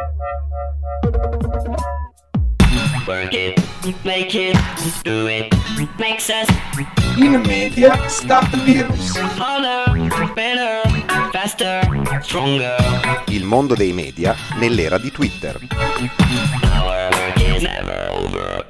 Work it, make it, do it, makes us In media Start Virus. harder, better, faster, stronger. Il mondo dei media nell'era di Twitter. Our work is never over.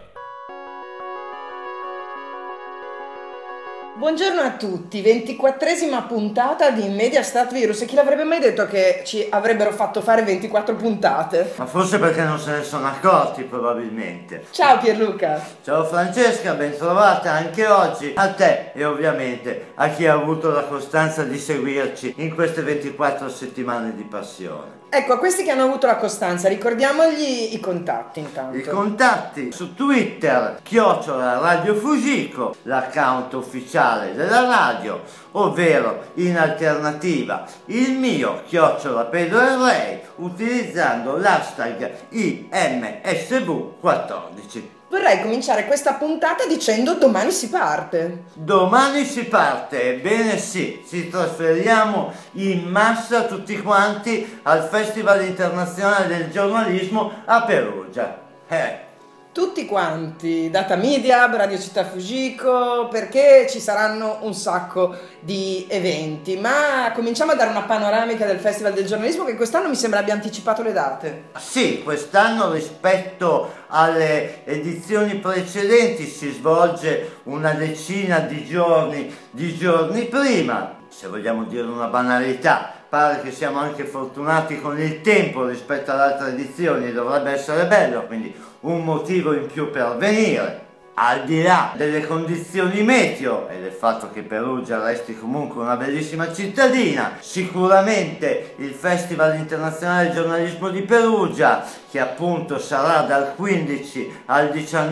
Buongiorno a tutti, 24esima puntata di Media Start Virus. E chi l'avrebbe mai detto che ci avrebbero fatto fare 24 puntate? Ma forse perché non se ne sono accorti, probabilmente. Ciao Pierluca. Ciao Francesca, ben trovata anche oggi a te e ovviamente a chi ha avuto la costanza di seguirci in queste 24 settimane di passione. Ecco, a questi che hanno avuto la costanza, ricordiamogli i contatti intanto. I contatti su Twitter, @Radio Fujiko, l'account ufficiale della radio, ovvero in alternativa il mio @Pedro Erlei, utilizzando l'hashtag IMSV14. Vorrei cominciare questa puntata dicendo domani si parte. Domani si parte, ebbene sì, ci trasferiamo in massa tutti quanti al Festival Internazionale del Giornalismo a Perugia. Tutti quanti, Data Media, Radio Città Fujiko, perché ci saranno un sacco di eventi. Ma cominciamo a dare una panoramica del Festival del Giornalismo, che quest'anno mi sembra abbia anticipato le date. Sì, quest'anno rispetto alle edizioni precedenti si svolge una decina di giorni prima. Se vogliamo dire una banalità, pare che siamo anche fortunati con il tempo rispetto alle altre edizioni, dovrebbe essere bello, quindi un motivo in più per venire. Al di là delle condizioni meteo e del fatto che Perugia resti comunque una bellissima cittadina, sicuramente il Festival Internazionale del Giornalismo di Perugia, che appunto sarà dal 15 al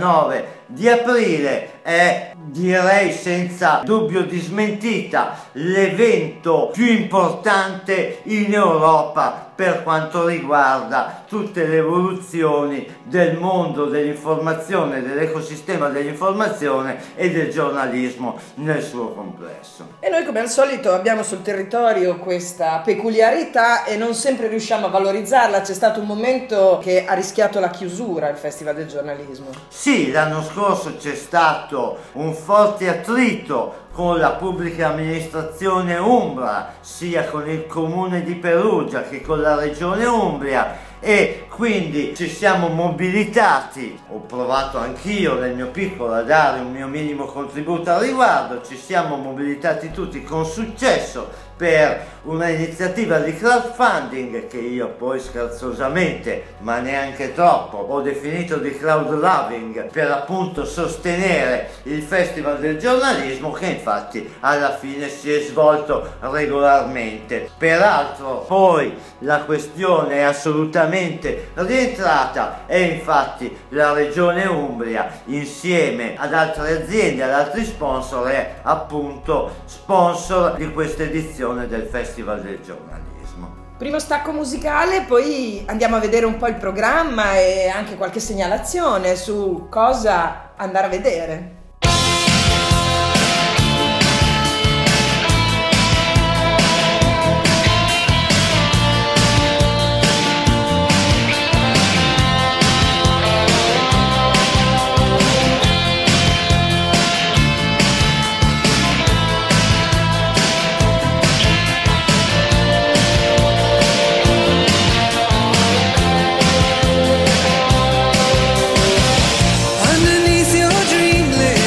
19 di aprile, è, direi senza dubbio di smentita, l'evento più importante in Europa per quanto riguarda tutte le evoluzioni del mondo dell'informazione, dell'ecosistema dell'informazione e del giornalismo nel suo complesso. E noi come al solito abbiamo sul territorio questa peculiarità e non sempre riusciamo a valorizzarla. C'è stato un momento che ha rischiato la chiusura il Festival del Giornalismo. Sì, l'anno scorso c'è stato un forte attrito con la pubblica amministrazione umbra, sia con il comune di Perugia che con la regione Umbria, e quindi ci siamo mobilitati. Ho provato anch'io nel mio piccolo a dare un mio minimo contributo al riguardo. Ci siamo mobilitati tutti con successo per una iniziativa di crowdfunding che io poi scherzosamente, ma neanche troppo, ho definito di crowdloving, per appunto sostenere il Festival del Giornalismo, che infatti alla fine si è svolto regolarmente. Peraltro poi la questione è assolutamente rientrata e infatti la regione Umbria, insieme ad altre aziende, ad altri sponsor, è appunto sponsor di questa edizione del Festival del Giornalismo. Primo stacco musicale, poi andiamo a vedere un po' il programma e anche qualche segnalazione su cosa andare a vedere. Underneath your dream lake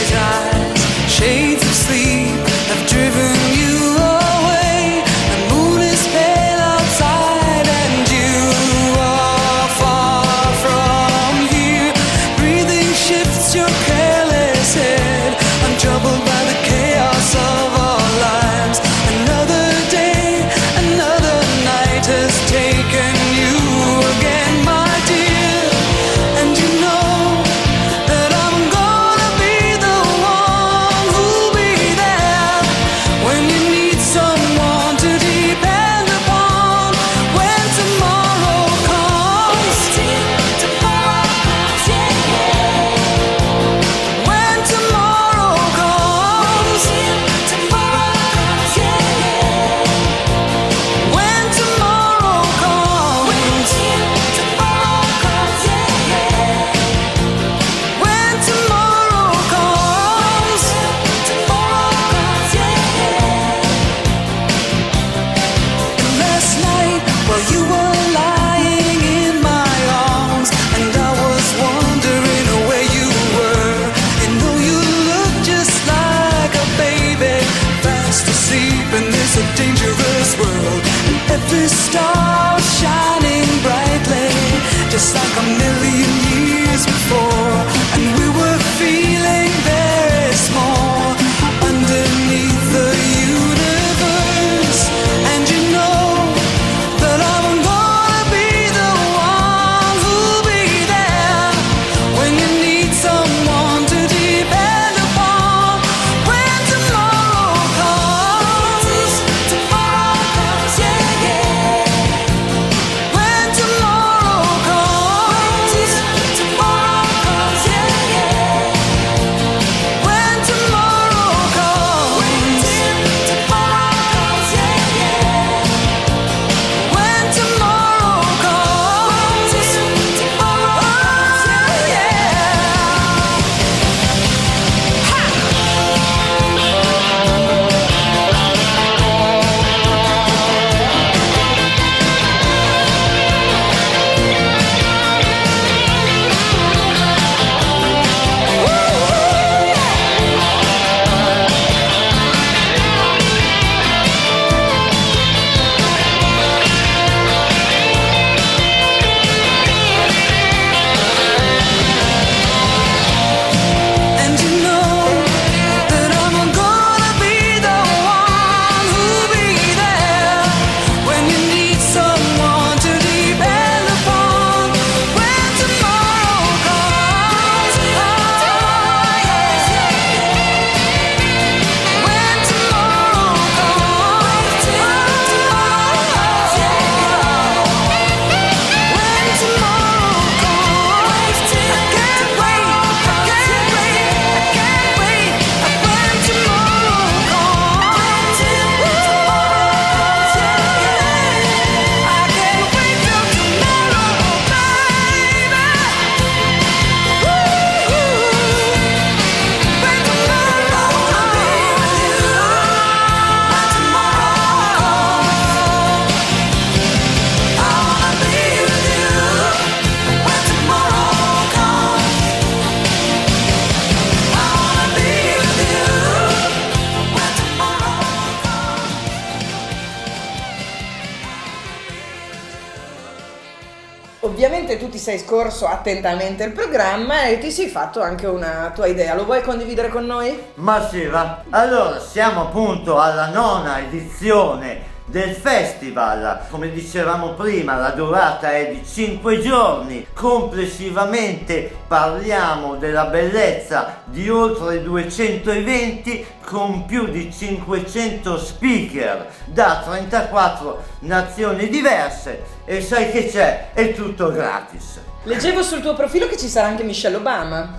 Ovviamente tu ti sei scorso attentamente il programma e ti sei fatto anche una tua idea. Lo vuoi condividere con noi? Ma sì, va. Allora, siamo appunto alla 9ª edizione del festival. Come dicevamo prima, la durata è di 5 giorni. Complessivamente parliamo della bellezza di oltre 200 eventi con più di 500 speaker da 34 nazioni diverse. E sai che c'è? È tutto gratis. Leggevo sul tuo profilo che ci sarà anche Michelle Obama.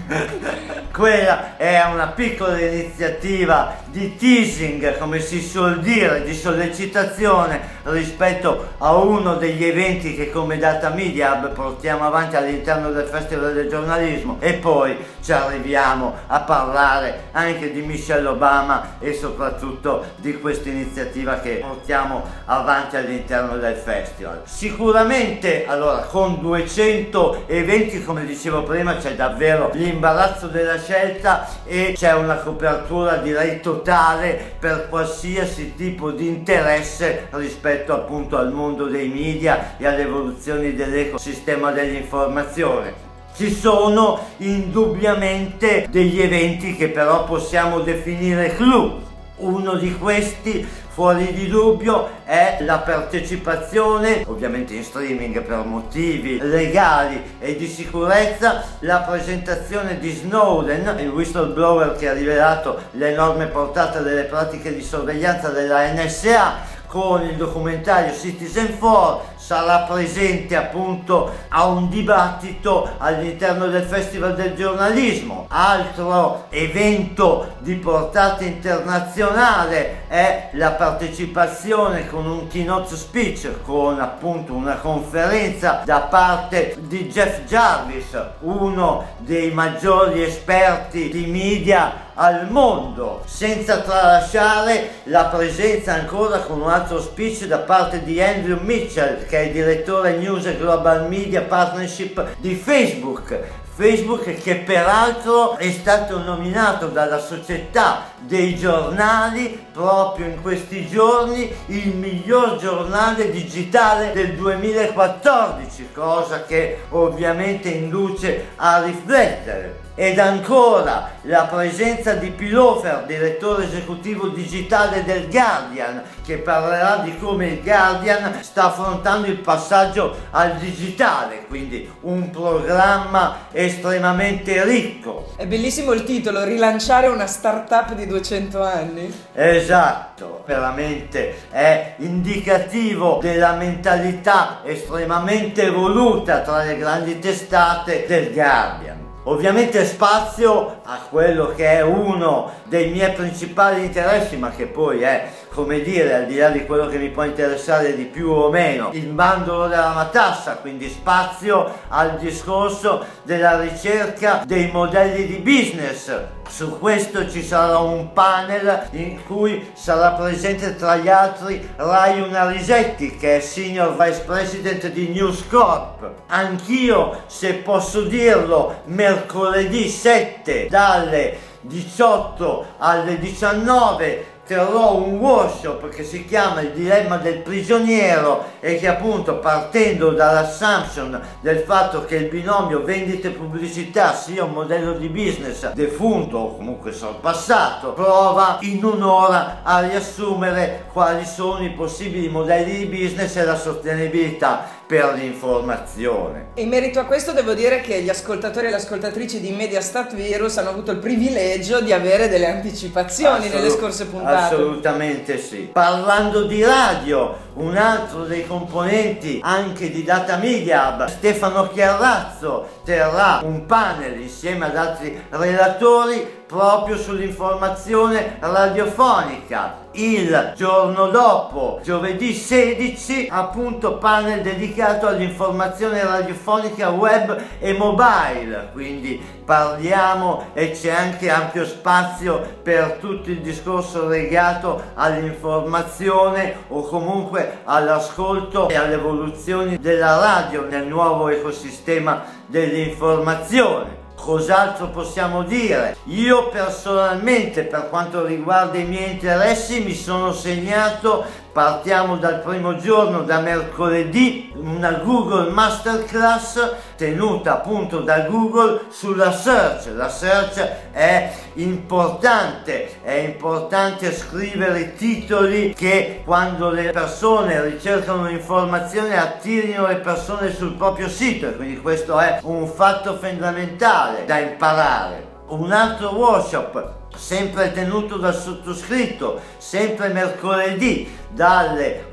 Quella è una piccola iniziativa di teasing, come si suol dire, di sollecitazione rispetto a uno degli eventi che come Data Media Hub portiamo avanti all'interno del Festival del Giornalismo, e poi ci arriviamo a parlare anche di Michelle Obama e soprattutto di questa iniziativa che portiamo avanti all'interno del festival. Sicuramente, allora, con 200 eventi, come dicevo prima, c'è davvero l'imbarazzo della scelta e c'è una copertura, direi, totale per qualsiasi tipo di interesse rispetto appunto al mondo dei media e alle evoluzioni dell'ecosistema dell'informazione. Ci sono indubbiamente degli eventi che però possiamo definire clou. Uno di questi, fuori di dubbio, è la partecipazione, ovviamente in streaming per motivi legali e di sicurezza, la presentazione di Snowden, il whistleblower che ha rivelato l'enorme portata delle pratiche di sorveglianza della NSA, con il documentario Citizen4. Sarà presente appunto a un dibattito all'interno del Festival del Giornalismo. Altro evento di portata internazionale è la partecipazione con un keynote speech, con appunto una conferenza da parte di Jeff Jarvis, uno dei maggiori esperti di media al mondo, senza tralasciare la presenza ancora con un altro speech da parte di Andrew Mitchell, che è il direttore News e Global Media Partnership di Facebook, che peraltro è stato nominato dalla Società dei Giornali proprio in questi giorni il miglior giornale digitale del 2014, cosa che ovviamente induce a riflettere. Ed ancora la presenza di Pilofer, direttore esecutivo digitale del Guardian, che parlerà di come il Guardian sta affrontando il passaggio al digitale, quindi un programma estremamente ricco. È bellissimo il titolo, rilanciare una startup di 200 anni. Esatto, veramente è indicativo della mentalità estremamente evoluta tra le grandi testate del Guardian. Ovviamente spazio a quello che è uno dei miei principali interessi, ma che poi è, come dire, al di là di quello che mi può interessare di più o meno, il bandolo della matassa, quindi spazio al discorso della ricerca dei modelli di business. Su questo ci sarà un panel in cui sarà presente tra gli altri Rai Unarisetti, che è Senior Vice President di News Corp. Anch'io, se posso dirlo, mercoledì 7 dalle 18 alle 19 terrò un workshop che si chiama Il dilemma del prigioniero e che appunto, partendo dall'assumption del fatto che il binomio vendite e pubblicità sia un modello di business defunto o comunque sorpassato, prova in un'ora a riassumere quali sono i possibili modelli di business e la sostenibilità per l'informazione. In merito a questo devo dire che gli ascoltatori e le ascoltatrici di Mediastat Virus hanno avuto il privilegio di avere delle anticipazioni nelle scorse puntate. Assolutamente sì. Parlando di radio, un altro dei componenti anche di Data Media Hub, Stefano Chiarrazzo, terrà un panel insieme ad altri relatori proprio sull'informazione radiofonica. Il giorno dopo, giovedì 16, appunto panel dedicato all'informazione radiofonica web e mobile, quindi parliamo e c'è anche ampio spazio per tutto il discorso legato all'informazione o comunque all'ascolto e alle evoluzioni della radio nel nuovo ecosistema dell'informazione. Cos'altro possiamo dire? Io personalmente, per quanto riguarda i miei interessi, mi sono segnato Partiamo dal primo giorno, da mercoledì, una Google Masterclass tenuta appunto da Google sulla search. La search è importante scrivere titoli che quando le persone ricercano informazioni attirino le persone sul proprio sito, e quindi questo è un fatto fondamentale da imparare. Un altro workshop sempre tenuto dal sottoscritto, sempre mercoledì dalle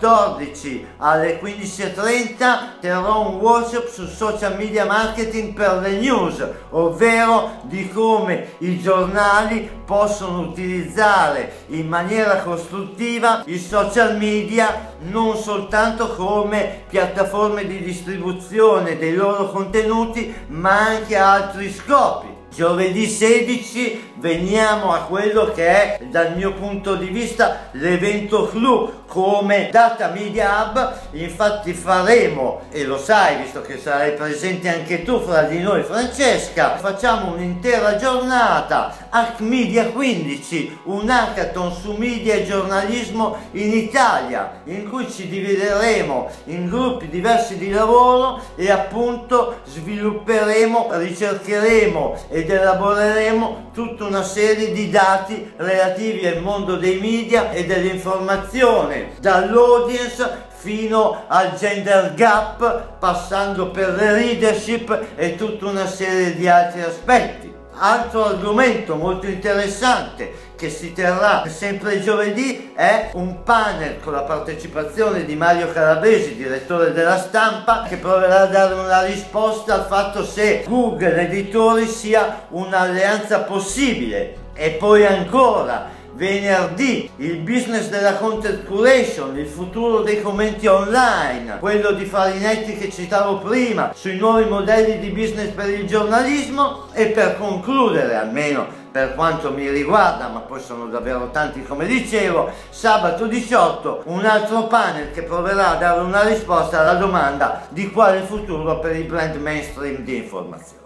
14 alle 15:30 terrò un workshop su social media marketing per le news, ovvero di come i giornali possono utilizzare in maniera costruttiva i social media non soltanto come piattaforme di distribuzione dei loro contenuti, ma anche a altri scopi. Giovedì 16 veniamo a quello che è, dal mio punto di vista, l'evento clou come Data Media Hub. Infatti faremo, e lo sai visto che sarai presente anche tu fra di noi Francesca, facciamo un'intera giornata Hack Media 15, un hackathon su media e giornalismo in Italia, in cui ci divideremo in gruppi diversi di lavoro e appunto svilupperemo, ricercheremo ed elaboreremo tutta una serie di dati relativi al mondo dei media e dell'informazione, dall'audience fino al gender gap, passando per le leadership e tutta una serie di altri aspetti. Altro argomento molto interessante che si terrà sempre giovedì è un panel con la partecipazione di Mario Calabresi, direttore della Stampa, che proverà a dare una risposta al fatto se Google Editori sia un'alleanza possibile. E poi ancora venerdì il business della content curation, il futuro dei commenti online, quello di Farinetti che citavo prima, sui nuovi modelli di business per il giornalismo. E per concludere, almeno per quanto mi riguarda, ma poi sono davvero tanti come dicevo, sabato 18 un altro panel che proverà a dare una risposta alla domanda di quale futuro per i brand mainstream di informazione.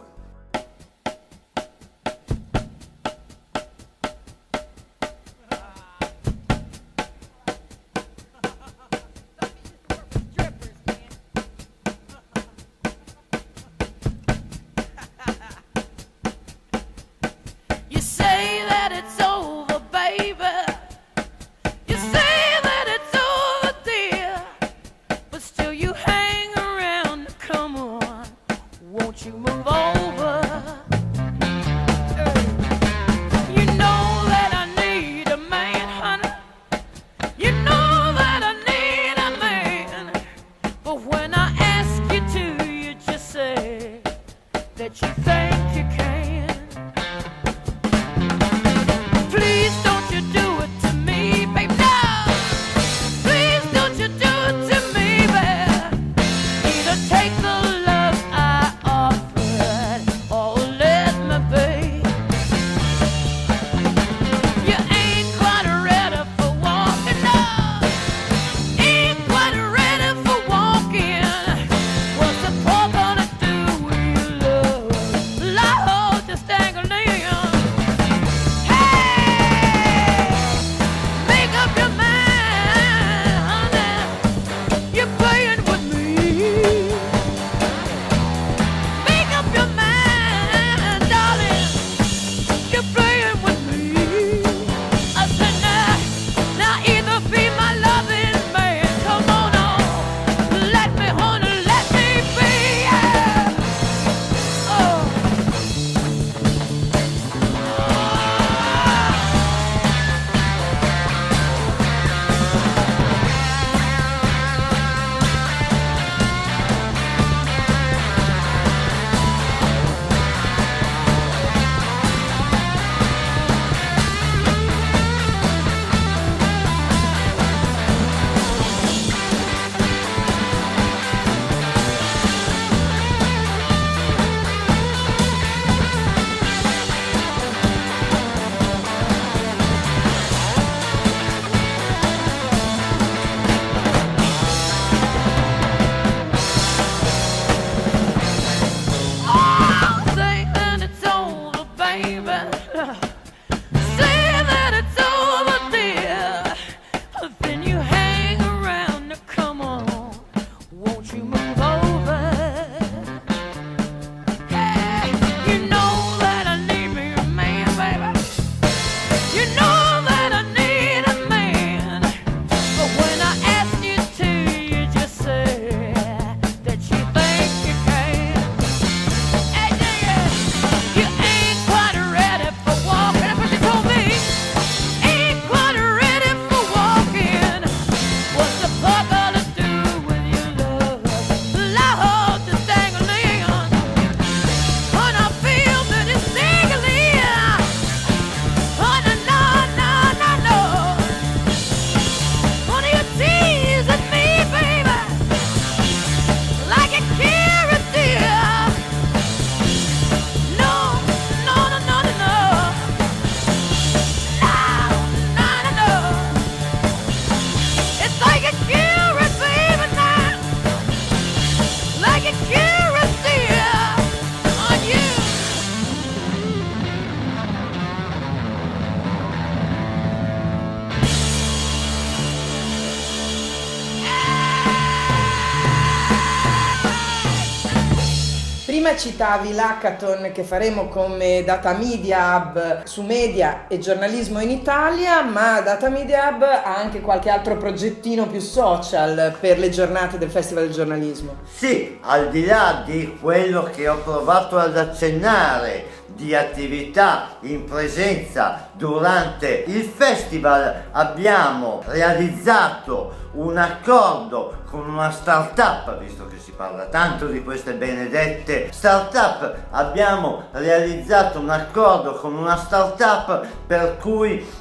Prima citavi l'hackathon che faremo come Data Media Hub su media e giornalismo in Italia, ma Data Media Hub ha anche qualche altro progettino più social per le giornate del Festival del Giornalismo. Sì, al di là di quello che ho provato ad accennare di attività in presenza durante il festival, abbiamo realizzato un accordo con una startup, visto che si parla tanto di queste benedette startup, abbiamo realizzato un accordo con una startup per cui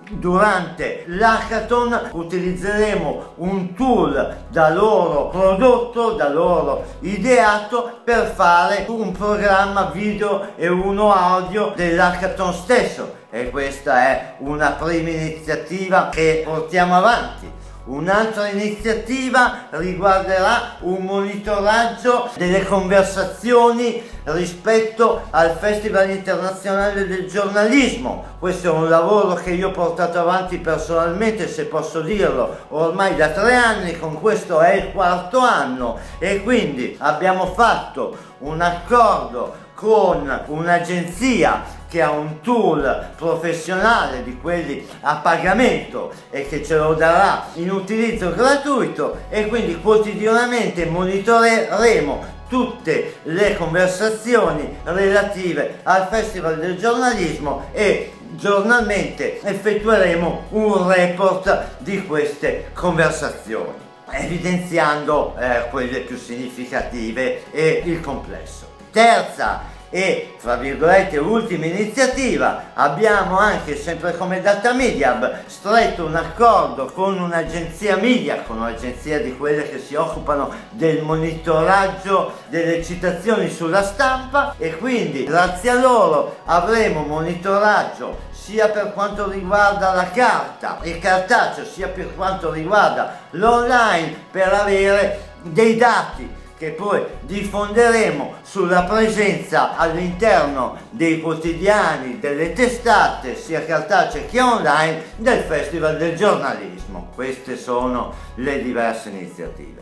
durante l'hackathon utilizzeremo un tool da loro prodotto, da loro ideato, per fare un programma video e uno audio dell'hackathon stesso, e questa è una prima iniziativa che portiamo avanti. Un'altra iniziativa riguarderà un monitoraggio delle conversazioni rispetto al Festival Internazionale del Giornalismo. Questo è un lavoro che io ho portato avanti personalmente, se posso dirlo, ormai da 3 anni, con questo è il 4º anno, e quindi abbiamo fatto un accordo con un'agenzia che ha un tool professionale di quelli a pagamento e che ce lo darà in utilizzo gratuito, e quindi quotidianamente monitoreremo tutte le conversazioni relative al Festival del Giornalismo e giornalmente effettueremo un report di queste conversazioni, evidenziando quelle più significative e il complesso. Terza e, fra virgolette, ultima iniziativa, abbiamo anche, sempre come Data Media Hub, stretto un accordo con un'agenzia media, con un'agenzia di quelle che si occupano del monitoraggio delle citazioni sulla stampa, e quindi grazie a loro avremo monitoraggio sia per quanto riguarda la carta e cartaceo, sia per quanto riguarda l'online, per avere dei dati che poi diffonderemo sulla presenza all'interno dei quotidiani, delle testate, sia cartacee che online, del Festival del Giornalismo. Queste sono le diverse iniziative.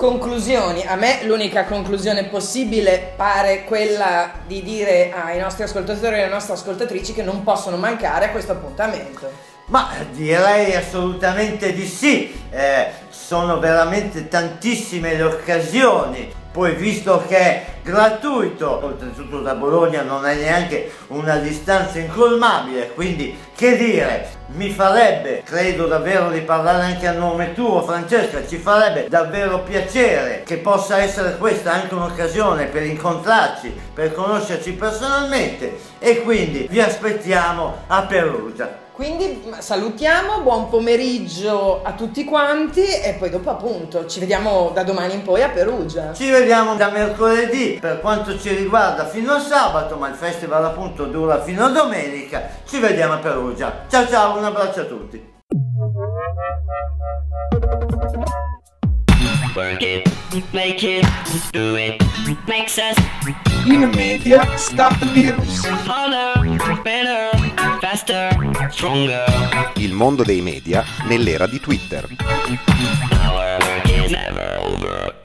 Conclusioni. A me l'unica conclusione possibile pare quella di dire ai nostri ascoltatori e alle nostre ascoltatrici che non possono mancare a questo appuntamento. Ma direi assolutamente di sì, sono veramente tantissime le occasioni. Poi, visto che è gratuito, oltretutto da Bologna non è neanche una distanza incolmabile, quindi che dire, mi farebbe, credo davvero di parlare anche a nome tuo Francesca, ci farebbe davvero piacere che possa essere questa anche un'occasione per incontrarci, per conoscerci personalmente, e quindi vi aspettiamo a Perugia. Quindi salutiamo, buon pomeriggio a tutti quanti e poi dopo appunto ci vediamo da domani in poi a Perugia. Ci vediamo da mercoledì per quanto ci riguarda fino a sabato, ma il festival appunto dura fino a domenica. Ci vediamo a Perugia. Ciao ciao, un abbraccio a tutti. Work it, make it, do it, makes us Media, stop the news. harder, better, faster, stronger. Il mondo dei media nell'era di Twitter. Our work is never over.